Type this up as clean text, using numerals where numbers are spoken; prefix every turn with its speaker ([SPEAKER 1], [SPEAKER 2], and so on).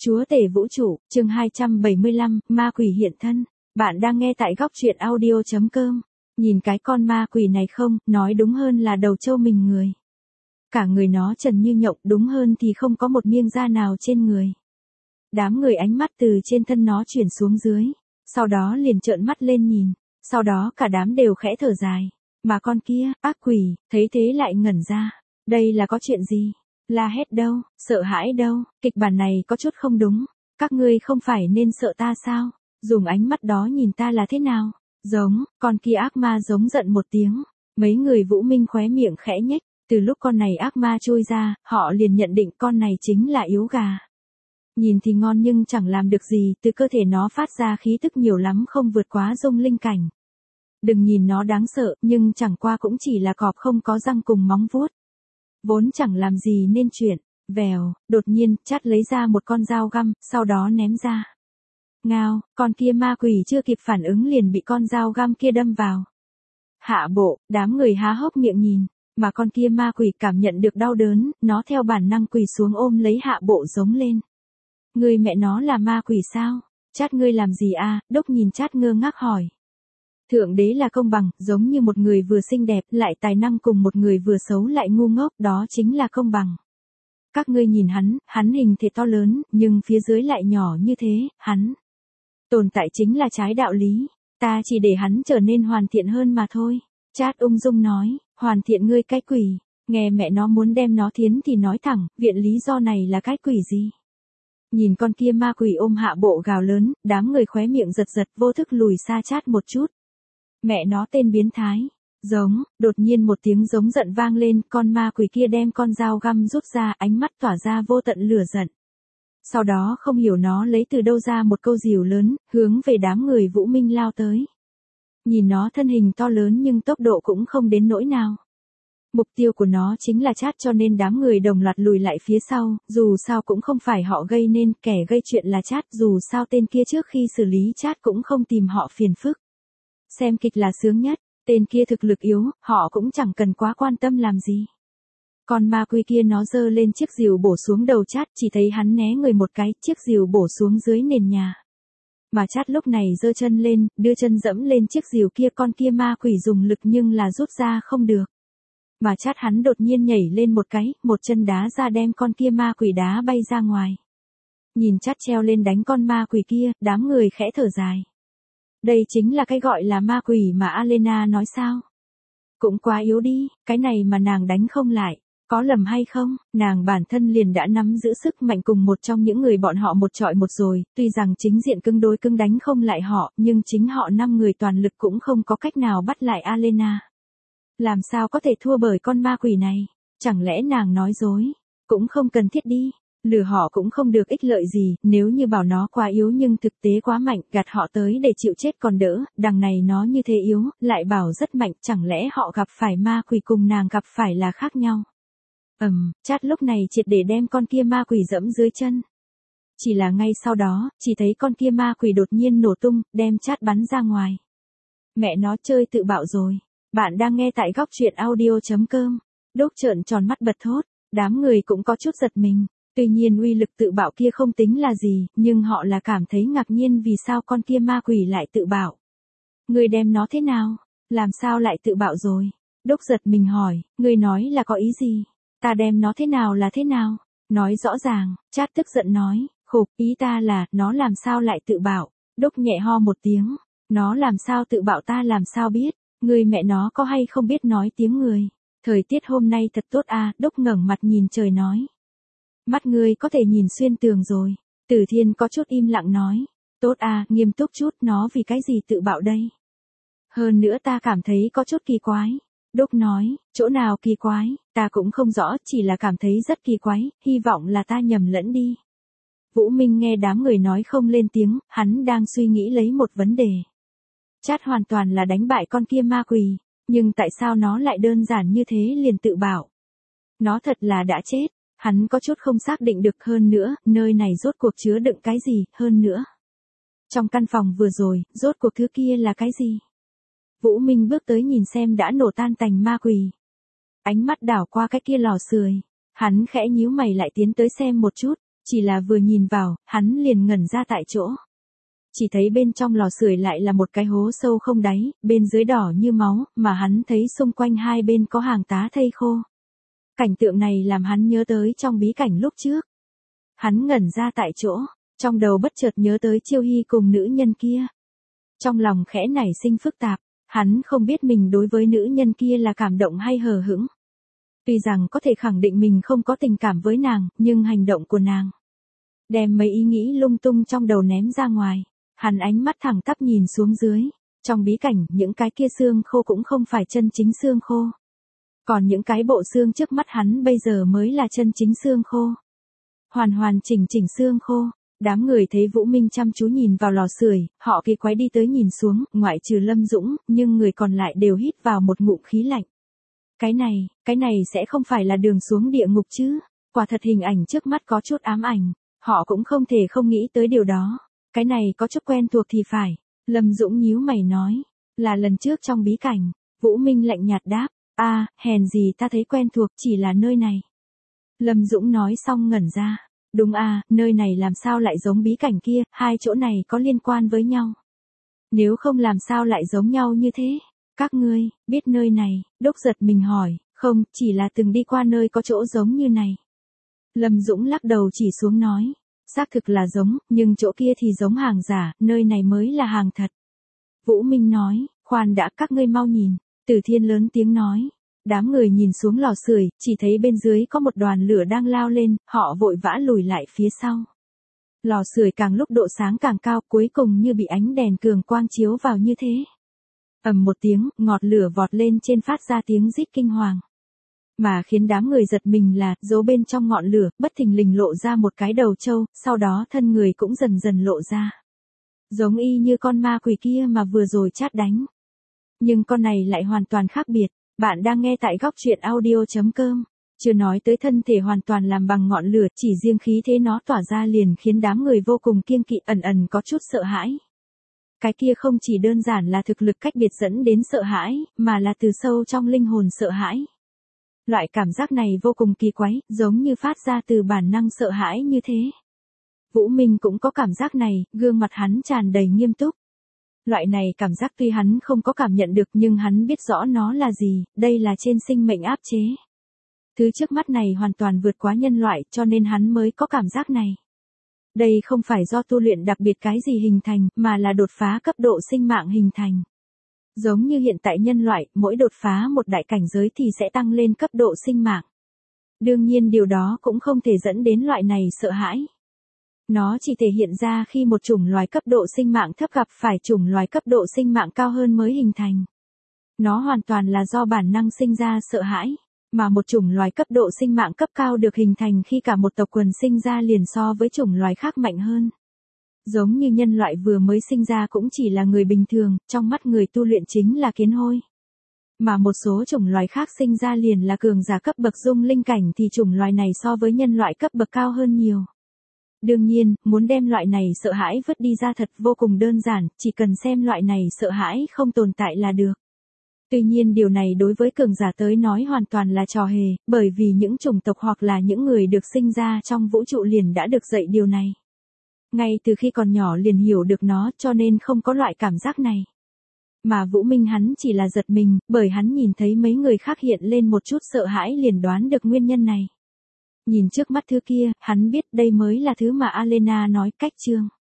[SPEAKER 1] Chúa tể vũ trụ, chương 275, ma quỷ hiện thân. Bạn đang nghe tại góc truyện audio.com. Nhìn cái con ma quỷ này không, nói đúng hơn là đầu trâu mình người. Cả người nó trần như nhộng, đúng hơn thì không có một miếng da nào trên người. Đám người ánh mắt từ trên thân nó chuyển xuống dưới, sau đó liền trợn mắt lên nhìn, sau đó cả đám đều khẽ thở dài. Mà con kia, ác quỷ, thấy thế lại ngẩn ra. Đây là có chuyện gì? La hét đâu, sợ hãi đâu, kịch bản này có chút không đúng. Các ngươi không phải nên sợ ta sao? Dùng ánh mắt đó nhìn ta là thế nào? Giống, con kia ác ma giống giận một tiếng. Mấy người Vũ Minh khóe miệng khẽ nhếch. Từ lúc con này ác ma trôi ra, họ liền nhận định con này chính là yếu gà. Nhìn thì ngon nhưng chẳng làm được gì, từ cơ thể nó phát ra khí tức nhiều lắm không vượt quá dung linh cảnh. Đừng nhìn nó đáng sợ, nhưng chẳng qua cũng chỉ là cọp không có răng cùng móng vuốt. Vốn chẳng làm gì nên chuyện, vèo, đột nhiên, Chát lấy ra một con dao găm, sau đó ném ra. Ngao, con kia ma quỷ chưa kịp phản ứng liền bị con dao găm kia đâm vào. Hạ bộ, đám người há hốc miệng nhìn, mà con kia ma quỷ cảm nhận được đau đớn, nó theo bản năng quỳ xuống ôm lấy hạ bộ giống lên. Người mẹ nó là ma quỷ sao? Chát ngươi làm gì à? Đốc nhìn Chát ngơ ngác hỏi. Thượng đế là công bằng, giống như một người vừa xinh đẹp lại tài năng cùng một người vừa xấu lại ngu ngốc, đó chính là công bằng. Các ngươi nhìn hắn hình thể to lớn, nhưng phía dưới lại nhỏ như thế, hắn tồn tại chính là trái đạo lý. Ta chỉ để hắn trở nên hoàn thiện hơn mà thôi. Chát ung dung nói, hoàn thiện ngươi cái quỷ, nghe mẹ nó muốn đem nó thiến thì nói thẳng, viện lý do này là cái quỷ gì? Nhìn con kia ma quỷ ôm hạ bộ gào lớn, đám người khóe miệng giật giật vô thức lùi xa Chát một chút. Mẹ nó tên biến thái. Giống, đột nhiên một tiếng giống giận vang lên, con ma quỷ kia đem con dao găm rút ra, ánh mắt tỏa ra vô tận lửa giận. Sau đó không hiểu nó lấy từ đâu ra một câu rìu lớn, hướng về đám người Vũ Minh lao tới. Nhìn nó thân hình to lớn nhưng tốc độ cũng không đến nỗi nào. Mục tiêu của nó chính là Chát cho nên đám người đồng loạt lùi lại phía sau, dù sao cũng không phải họ gây nên, kẻ gây chuyện là Chát, dù sao tên kia trước khi xử lý Chát cũng không tìm họ phiền phức. Xem kịch là sướng nhất, tên kia thực lực yếu, họ cũng chẳng cần quá quan tâm làm gì. Con ma quỷ kia nó giơ lên chiếc rìu bổ xuống đầu Chát, chỉ thấy hắn né người một cái, chiếc rìu bổ xuống dưới nền nhà. Mà Chát lúc này giơ chân lên, đưa chân dẫm lên chiếc rìu kia, con kia ma quỷ dùng lực nhưng là rút ra không được. Mà Chát hắn đột nhiên nhảy lên một cái, một chân đá ra đem con kia ma quỷ đá bay ra ngoài. Nhìn Chát treo lên đánh con ma quỷ kia, đám người khẽ thở dài. Đây chính là cái gọi là ma quỷ mà Alena nói sao? Cũng quá yếu đi, cái này mà nàng đánh không lại, có lầm hay không? Nàng bản thân liền đã nắm giữ sức mạnh cùng một trong những người bọn họ một trọi một rồi, tuy rằng chính diện cứng đối cứng đánh không lại họ, nhưng chính họ 5 người toàn lực cũng không có cách nào bắt lại Alena. Làm sao có thể thua bởi con ma quỷ này? Chẳng lẽ nàng nói dối? Cũng không cần thiết đi. Lừa họ cũng không được ích lợi gì, nếu như bảo nó quá yếu nhưng thực tế quá mạnh, gạt họ tới để chịu chết còn đỡ, đằng này nó như thế yếu, lại bảo rất mạnh, chẳng lẽ họ gặp phải ma quỷ cùng nàng gặp phải là khác nhau. Chát lúc này triệt để đem con kia ma quỷ dẫm dưới chân. Chỉ là ngay sau đó, chỉ thấy con kia ma quỷ đột nhiên nổ tung, đem Chát bắn ra ngoài. Mẹ nó chơi tự bạo rồi. Bạn đang nghe tại góc truyện audio.com. Đốc trợn tròn mắt bật thốt, đám người cũng có chút giật mình. Tuy nhiên uy lực tự bạo kia không tính là gì, nhưng họ là cảm thấy ngạc nhiên vì sao con kia ma quỷ lại tự bạo. Người đem nó thế nào? Làm sao lại tự bạo rồi? Đốc giật mình hỏi, người nói là có ý gì? Ta đem nó thế nào là thế nào? Nói rõ ràng, Chát tức giận nói, khục, ý ta là, nó làm sao lại tự bạo? Đốc nhẹ ho một tiếng, nó làm sao tự bạo ta làm sao biết? Người mẹ nó có hay không biết nói tiếng người? Thời tiết hôm nay thật tốt à, Đốc ngẩng mặt nhìn trời nói. Mắt ngươi có thể nhìn xuyên tường rồi. Tử Thiên có chút im lặng nói. Tốt à, nghiêm túc chút, nó vì cái gì tự bạo đây? Hơn nữa ta cảm thấy có chút kỳ quái. Đốc nói, chỗ nào kỳ quái, ta cũng không rõ, chỉ là cảm thấy rất kỳ quái, hy vọng là ta nhầm lẫn đi. Vũ Minh nghe đám người nói không lên tiếng, hắn đang suy nghĩ lấy một vấn đề. Chát hoàn toàn là đánh bại con kia ma quỷ, nhưng tại sao nó lại đơn giản như thế liền tự bạo? Nó thật là đã chết. Hắn có chút không xác định được, hơn nữa, nơi này rốt cuộc chứa đựng cái gì, hơn nữa. Trong căn phòng vừa rồi, rốt cuộc thứ kia là cái gì? Vũ Minh bước tới nhìn xem đã nổ tan tành ma quỷ. Ánh mắt đảo qua cái kia lò sưởi. Hắn khẽ nhíu mày lại tiến tới xem một chút, Chỉ là vừa nhìn vào, hắn liền ngẩn ra tại chỗ. Chỉ thấy bên trong lò sưởi lại là một cái hố sâu không đáy, bên dưới đỏ như máu, mà hắn thấy xung quanh hai bên có hàng tá thây khô. Cảnh tượng này làm hắn nhớ tới trong bí cảnh lúc trước. Hắn ngẩn ra tại chỗ, trong đầu bất chợt nhớ tới Chiêu Hy cùng nữ nhân kia. Trong lòng khẽ nảy sinh phức tạp, hắn không biết mình đối với nữ nhân kia là cảm động hay hờ hững. Tuy rằng có thể khẳng định mình không có tình cảm với nàng, nhưng hành động của nàng đem mấy ý nghĩ lung tung trong đầu ném ra ngoài. Hắn ánh mắt thẳng tắp nhìn xuống dưới. Trong bí cảnh, những cái kia xương khô cũng không phải chân chính xương khô. Còn những cái bộ xương trước mắt hắn bây giờ mới là chân chính xương khô. Hoàn hoàn chỉnh chỉnh xương khô. Đám người thấy Vũ Minh chăm chú nhìn vào lò sưởi, họ kỳ quái đi tới nhìn xuống, ngoại trừ Lâm Dũng, nhưng người còn lại đều hít vào một ngụm khí lạnh. Cái này sẽ không phải là đường xuống địa ngục chứ? Quả thật hình ảnh trước mắt có chút ám ảnh. Họ cũng không thể không nghĩ tới điều đó. Cái này có chút quen thuộc thì phải. Lâm Dũng nhíu mày nói. Là lần trước trong bí cảnh. Vũ Minh lạnh nhạt đáp. Hèn gì ta thấy quen thuộc chỉ là nơi này. Lâm Dũng nói xong ngẩn ra. Đúng nơi này làm sao lại giống bí cảnh kia, hai chỗ này có liên quan với nhau. Nếu không làm sao lại giống nhau như thế? Các ngươi, biết nơi này, Đốc giật mình hỏi, không, chỉ là từng đi qua nơi có chỗ giống như này. Lâm Dũng lắc đầu chỉ xuống nói, xác thực là giống, nhưng chỗ kia thì giống hàng giả, nơi này mới là hàng thật. Vũ Minh nói, khoan đã các ngươi mau nhìn, Từ Thiên lớn tiếng nói. Đám người nhìn xuống lò sưởi, chỉ thấy bên dưới có một đoàn lửa đang lao lên, họ vội vã lùi lại phía sau. Lò sưởi càng lúc độ sáng càng cao, cuối cùng như bị ánh đèn cường quang chiếu vào như thế. Ầm một tiếng, ngọt lửa vọt lên trên phát ra tiếng rít kinh hoàng. Mà khiến đám người giật mình là, giấu bên trong ngọn lửa, bất thình lình lộ ra một cái đầu trâu, sau đó thân người cũng dần dần lộ ra. Giống y như con ma quỷ kia mà vừa rồi chát đánh. Nhưng con này lại hoàn toàn khác biệt. Bạn đang nghe tại góc truyện audio.com. Chưa nói tới thân thể hoàn toàn làm bằng ngọn lửa, chỉ riêng khí thế nó tỏa ra liền khiến đám người vô cùng kiêng kỵ, ẩn có chút sợ hãi. Cái kia không chỉ đơn giản là thực lực cách biệt dẫn đến sợ hãi, mà là từ sâu trong linh hồn sợ hãi. Loại cảm giác này vô cùng kỳ quái, giống như phát ra từ bản năng sợ hãi như thế. Vũ Minh cũng có cảm giác này, gương mặt hắn tràn đầy nghiêm túc. Loại này cảm giác tuy hắn không có cảm nhận được nhưng hắn biết rõ nó là gì, đây là trên sinh mệnh áp chế. Thứ trước mắt này hoàn toàn vượt quá nhân loại cho nên hắn mới có cảm giác này. Đây không phải do tu luyện đặc biệt cái gì hình thành, mà là đột phá cấp độ sinh mạng hình thành. Giống như hiện tại nhân loại, mỗi đột phá một đại cảnh giới thì sẽ tăng lên cấp độ sinh mạng. Đương nhiên điều đó cũng không thể dẫn đến loại này sợ hãi. Nó chỉ thể hiện ra khi một chủng loài cấp độ sinh mạng thấp gặp phải chủng loài cấp độ sinh mạng cao hơn mới hình thành. Nó hoàn toàn là do bản năng sinh ra sợ hãi, mà một chủng loài cấp độ sinh mạng cấp cao được hình thành khi cả một tộc quần sinh ra liền so với chủng loài khác mạnh hơn. Giống như nhân loại vừa mới sinh ra cũng chỉ là người bình thường, trong mắt người tu luyện chính là kiến hôi. Mà một số chủng loài khác sinh ra liền là cường giả cấp bậc dung linh cảnh thì chủng loài này so với nhân loại cấp bậc cao hơn nhiều. Đương nhiên, muốn đem loại này sợ hãi vứt đi ra thật vô cùng đơn giản, chỉ cần xem loại này sợ hãi không tồn tại là được. Tuy nhiên điều này đối với cường giả tới nói hoàn toàn là trò hề, bởi vì những chủng tộc hoặc là những người được sinh ra trong vũ trụ liền đã được dạy điều này. Ngay từ khi còn nhỏ liền hiểu được nó cho nên không có loại cảm giác này. Mà Vũ Minh hắn chỉ là giật mình, bởi hắn nhìn thấy mấy người khác hiện lên một chút sợ hãi liền đoán được nguyên nhân này. Nhìn trước mắt thứ kia, hắn biết đây mới là thứ mà Alena nói cách chương.